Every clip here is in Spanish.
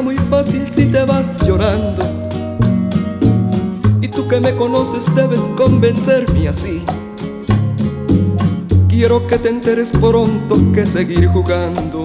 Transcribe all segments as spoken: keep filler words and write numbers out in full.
será muy fácil si te vas llorando. Y tú que me conoces debes convencerme así. Quiero que te enteres pronto que seguir jugando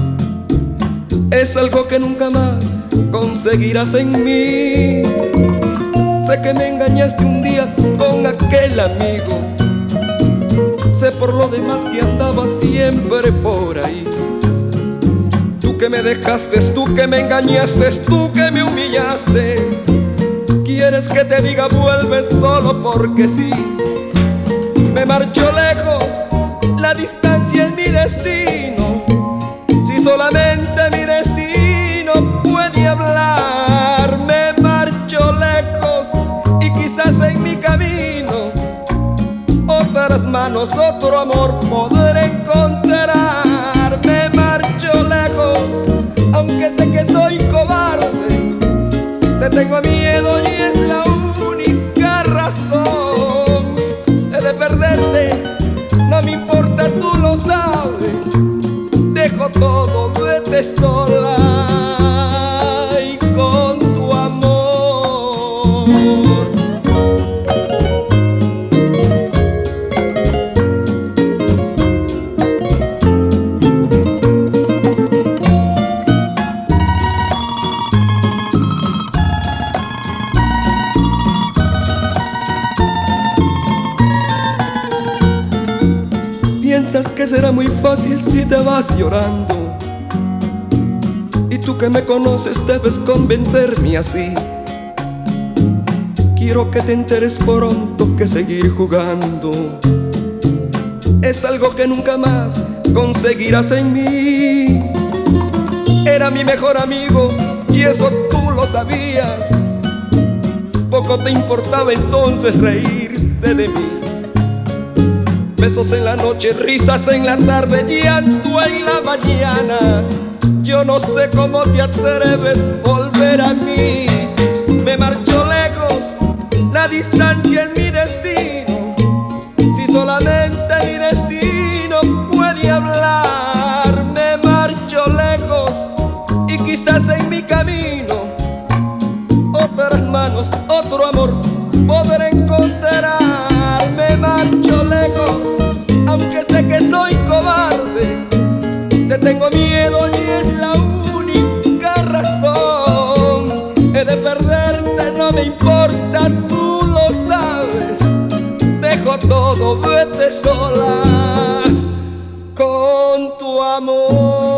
es algo que nunca más conseguirás en mí. Sé que me engañaste un día con aquel amigo. Sé por lo demás que andabas siempre por ahí. Tú que me dejaste, tú que me engañaste, tú que me humillaste. Quieres que te diga vuelves solo porque sí. Me marcho lejos, la distancia es mi destino. Si solamente mi destino puede hablar. Me marcho lejos y quizás en mi camino otras manos, otro amor podré encontrar. Me marcho lejos, aunque sé que soy cobarde. Te tengo miedo y es la única razón de perderte. No me importa, tú lo sabes. Dejo todo, vete sola y con tu amor. Piensas que será muy fácil si te vas llorando. Y tú que me conoces debes convencerme así. Quiero que te enteres pronto que seguir jugando es algo que nunca más conseguirás en mí. Era mi mejor amigo y eso tú lo sabías. Poco te importaba entonces reírte de mí. Besos en la noche, risas en la tarde, llanto en la mañana. Yo no sé cómo te atreves a volver a mí. Me marcho lejos, la distancia es mi destino. Si solamente mi destino puede hablar. Me marcho lejos y quizás en mi camino otras manos, otro amor podré encontrar. Me marcho lejos, aunque sé que soy cobarde. Te tengo miedo y es la única razón. He de perderte, no me importa, tú lo sabes. Dejo todo, vete sola con tu amor.